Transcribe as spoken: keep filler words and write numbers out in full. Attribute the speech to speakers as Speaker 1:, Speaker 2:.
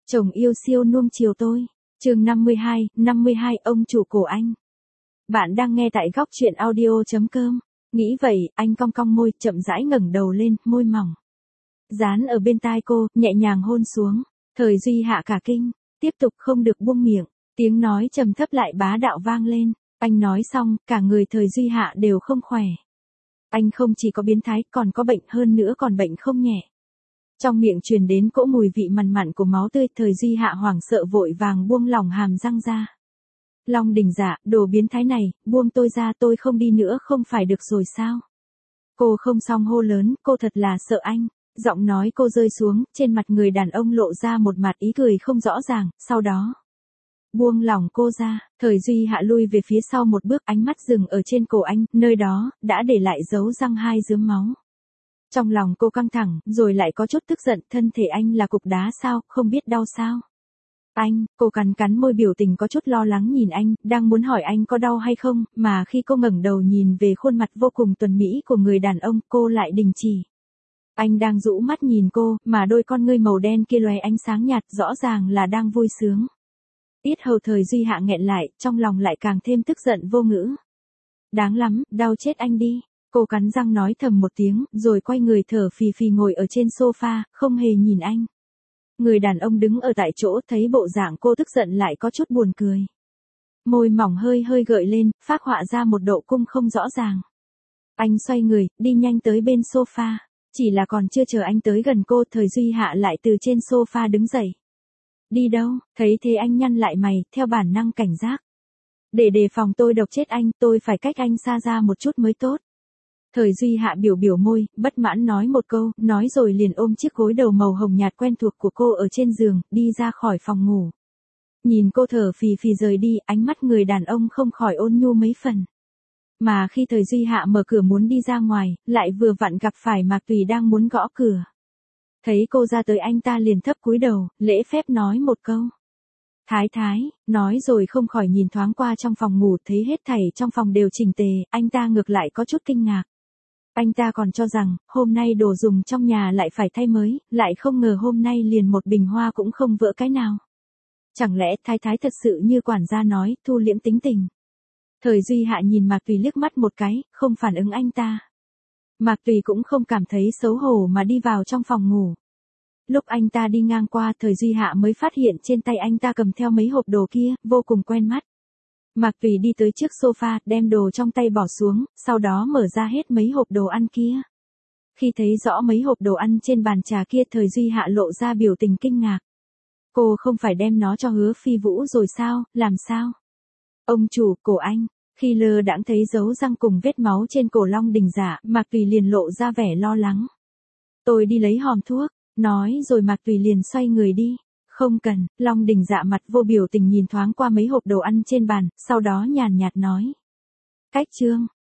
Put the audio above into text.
Speaker 1: Chồng yêu siêu nuông chiều tôi. Chương năm mươi hai, năm mươi hai ông chủ cổ anh. Bạn đang nghe tại góc truyện audio chấm com. Nghĩ vậy, anh cong cong môi, chậm rãi ngẩng đầu lên, môi mỏng. Dán ở bên tai cô, nhẹ nhàng hôn xuống. Thời Duy hạ cả kinh, tiếp tục không được buông miệng. Tiếng nói trầm thấp lại bá đạo vang lên. Anh nói xong, cả người Thời Duy hạ đều không khỏe. Anh không chỉ có biến thái, còn có bệnh, hơn nữa còn bệnh không nhẹ. Trong miệng truyền đến cỗ mùi vị mằn mặn của máu tươi, Thời Duy hạ hoảng sợ vội vàng buông lỏng hàm răng ra. Long Đình Dạ, đồ biến thái này, buông tôi ra, tôi không đi nữa không phải được rồi sao? Cô không xong hô lớn, cô thật là sợ anh. Giọng nói cô rơi xuống, trên mặt người đàn ông lộ ra một mặt ý cười không rõ ràng, sau đó buông lỏng cô ra. Thời Duy hạ lui về phía sau một bước, ánh mắt dừng ở trên cổ anh, nơi đó đã để lại dấu răng hai rướm máu. Trong lòng cô căng thẳng, rồi lại có chút tức giận, thân thể anh là cục đá sao, không biết đau sao? Anh, cô cắn cắn môi, biểu tình có chút lo lắng nhìn anh, đang muốn hỏi anh có đau hay không, mà khi cô ngẩng đầu nhìn về khuôn mặt vô cùng tuấn mỹ của người đàn ông, cô lại đình chỉ. Anh đang rũ mắt nhìn cô, mà đôi con ngươi màu đen kia lóe ánh sáng nhạt, rõ ràng là đang vui sướng. Yết hầu Thời Duy hạ nghẹn lại, trong lòng lại càng thêm tức giận vô ngữ. Đáng lắm, đau chết anh đi. Cô cắn răng nói thầm một tiếng, rồi quay người thở phì phì ngồi ở trên sofa, không hề nhìn anh. Người đàn ông đứng ở tại chỗ, thấy bộ dạng cô tức giận lại có chút buồn cười. Môi mỏng hơi hơi gợi lên, phác họa ra một độ cung không rõ ràng. Anh xoay người, đi nhanh tới bên sofa. Chỉ là còn chưa chờ anh tới gần cô, Thời Duy hạ lại từ trên sofa đứng dậy. Đi đâu? Thấy thế anh nhăn lại mày, theo bản năng cảnh giác. Để đề phòng tôi độc chết anh, tôi phải cách anh xa ra một chút mới tốt. Thời Duy hạ biểu biểu môi, bất mãn nói một câu, nói rồi liền ôm chiếc gối đầu màu hồng nhạt quen thuộc của cô ở trên giường, đi ra khỏi phòng ngủ. Nhìn cô thở phì phì rời đi, ánh mắt người đàn ông không khỏi ôn nhu mấy phần. Mà khi Thời Duy hạ mở cửa muốn đi ra ngoài, lại vừa vặn gặp phải Mạc Tùy đang muốn gõ cửa. Thấy cô ra tới, anh ta liền thấp cúi đầu, lễ phép nói một câu. Thái thái, nói rồi không khỏi nhìn thoáng qua trong phòng ngủ, thấy hết thảy trong phòng đều chỉnh tề, anh ta ngược lại có chút kinh ngạc. Anh ta còn cho rằng, hôm nay đồ dùng trong nhà lại phải thay mới, lại không ngờ hôm nay liền một bình hoa cũng không vỡ cái nào. Chẳng lẽ thái thái thật sự như quản gia nói, thu liễm tính tình. Thời Duy hạ nhìn Mạc Tùy liếc mắt một cái, không phản ứng anh ta. Mạc Tùy cũng không cảm thấy xấu hổ mà đi vào trong phòng ngủ. Lúc anh ta đi ngang qua, Thời Duy hạ mới phát hiện trên tay anh ta cầm theo mấy hộp đồ kia, vô cùng quen mắt. Mạc Tùy đi tới trước sofa, đem đồ trong tay bỏ xuống, sau đó mở ra hết mấy hộp đồ ăn kia. Khi thấy rõ mấy hộp đồ ăn trên bàn trà kia, Thời Duy hạ lộ ra biểu tình kinh ngạc. Cô không phải đem nó cho Hứa Phi Vũ rồi sao, làm sao? Ông chủ, cổ anh. Khi lơ đãng thấy dấu răng cùng vết máu trên cổ Long Đình Dạ, Mạc Tùy liền lộ ra vẻ lo lắng. Tôi đi lấy hòm thuốc, nói rồi Mạc Tùy liền xoay người đi. Không cần, Long Đình Dạ mặt vô biểu tình nhìn thoáng qua mấy hộp đồ ăn trên bàn, sau đó nhàn nhạt nói. Cách chương,